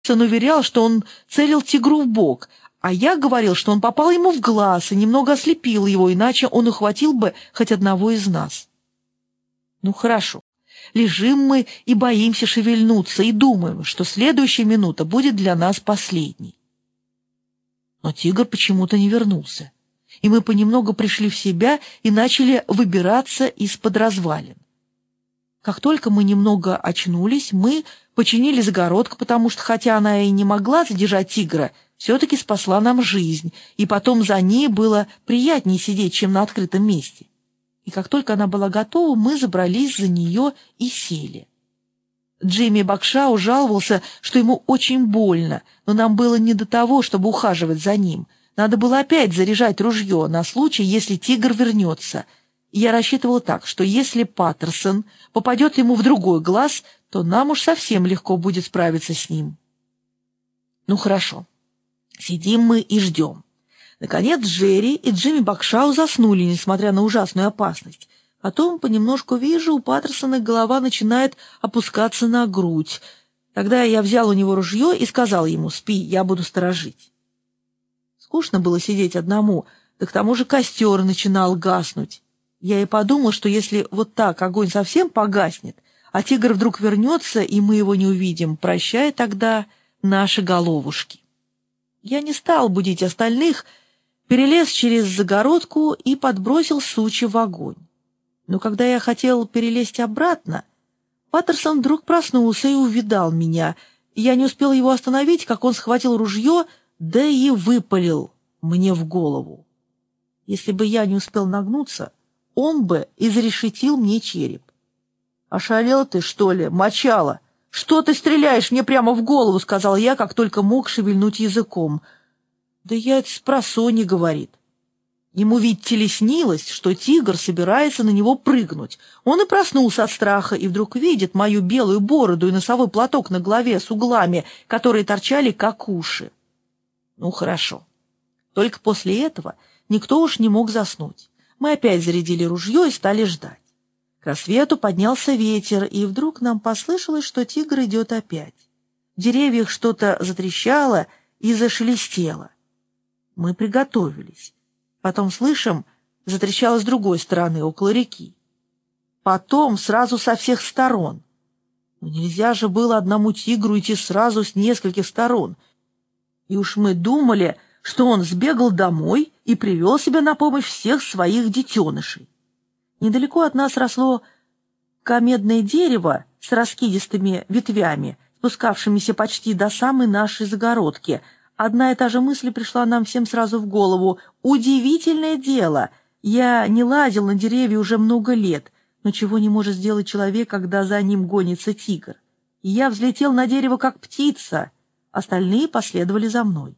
Он уверял, что он целил тигру в бок, а я говорил, что он попал ему в глаз и немного ослепил его, иначе он ухватил бы хоть одного из нас. Ну хорошо, лежим мы и боимся шевельнуться, и думаем, что следующая минута будет для нас последней. Но тигр почему-то не вернулся, и мы понемногу пришли в себя и начали выбираться из-под развалин. Как только мы немного очнулись, мы починили загородку, потому что, хотя она и не могла задержать тигра, все-таки спасла нам жизнь, и потом за ней было приятнее сидеть, чем на открытом месте. И как только она была готова, мы забрались за нее и сели. Джимми Бакшау жаловался, что ему очень больно, но нам было не до того, чтобы ухаживать за ним. Надо было опять заряжать ружье на случай, если тигр вернется. И я рассчитывал так, что если Паттерсон попадет ему в другой глаз, то нам уж совсем легко будет справиться с ним. Ну хорошо, сидим мы и ждем. Наконец Джерри и Джимми Бакшау заснули, несмотря на ужасную опасность. Потом понемножку вижу, у Паттерсона голова начинает опускаться на грудь. Тогда я взял у него ружье и сказал ему: «Спи, я буду сторожить». Скучно было сидеть одному, да к тому же костер начинал гаснуть. Я и подумал, что если вот так огонь совсем погаснет, а тигр вдруг вернется, и мы его не увидим, прощай тогда наши головушки. Я не стал будить остальных, перелез через загородку и подбросил сучья в огонь. Но когда я хотел перелезть обратно, Паттерсон вдруг проснулся и увидал меня. Я не успел его остановить, как он схватил ружье, да и выпалил мне в голову. Если бы я не успел нагнуться, он бы изрешетил мне череп. «Ошалел ты, что ли, мочало? Что ты стреляешь мне прямо в голову?» — сказал я, как только мог шевельнуть языком. «Да я это спросонья», — говорит. Ему, видите ли, снилось, что тигр собирается на него прыгнуть. Он и проснулся от страха, и вдруг видит мою белую бороду и носовой платок на голове с углами, которые торчали как уши. Ну, хорошо. Только после этого никто уж не мог заснуть. Мы опять зарядили ружье и стали ждать. К рассвету поднялся ветер, и вдруг нам послышалось, что тигр идет опять. В деревьях что-то затрещало и зашелестело. Мы приготовились. Потом, слышим, затрещало с другой стороны, около реки. Потом сразу со всех сторон. Но нельзя же было одному тигру идти сразу с нескольких сторон. И уж мы думали, что он сбегал домой и привел себе на помощь всех своих детенышей. Недалеко от нас росло комедное дерево с раскидистыми ветвями, спускавшимися почти до самой нашей загородки. Одна и та же мысль пришла нам всем сразу в голову. Удивительное дело! Я не лазил на деревья уже много лет, но чего не может сделать человек, когда за ним гонится тигр? И я взлетел на дерево, как птица. Остальные последовали за мной.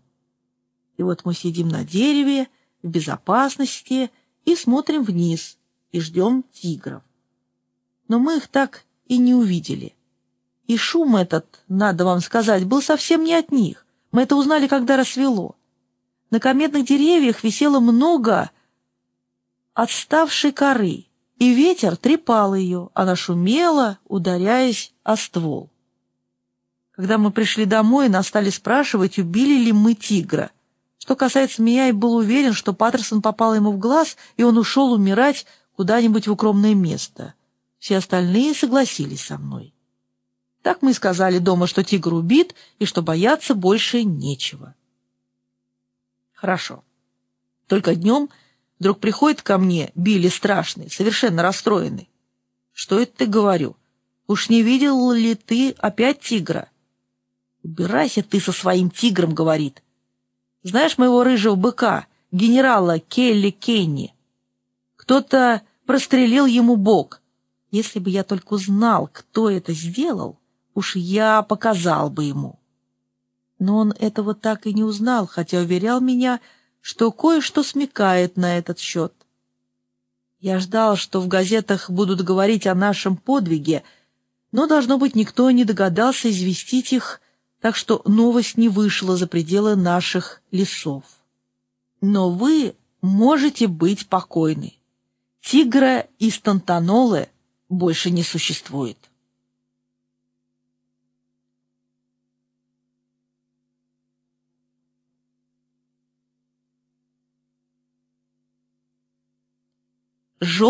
И вот мы сидим на дереве, в безопасности, и смотрим вниз, и ждем тигров. Но мы их так и не увидели. И шум этот, надо вам сказать, был совсем не от них. Мы это узнали, когда рассвело. На комедных деревьях висело много отставшей коры, и ветер трепал ее, она шумела, ударяясь о ствол. Когда мы пришли домой, нас стали спрашивать, убили ли мы тигра. Что касается меня, я был уверен, что Паттерсон попал ему в глаз, и он ушел умирать куда-нибудь в укромное место. Все остальные согласились со мной. Так мы и сказали дома, что тигр убит, и что бояться больше нечего. Хорошо. Только днем вдруг приходит ко мне Билли страшный, совершенно расстроенный. «Что это ты, говорю? Уж не видел ли ты опять тигра?» «Убирайся ты со своим тигром», — говорит. «Знаешь моего рыжего быка, генерала Келли Кенни? Кто-то прострелил ему бок. Если бы я только узнал, кто это сделал, уж я показал бы ему». Но он этого так и не узнал, хотя уверял меня, что кое-что смекает на этот счет. Я ждал, что в газетах будут говорить о нашем подвиге, но, должно быть, никто не догадался известить их, так что новость не вышла за пределы наших лесов. Но вы можете быть покойны. Тигра из Тантанолы больше не существует.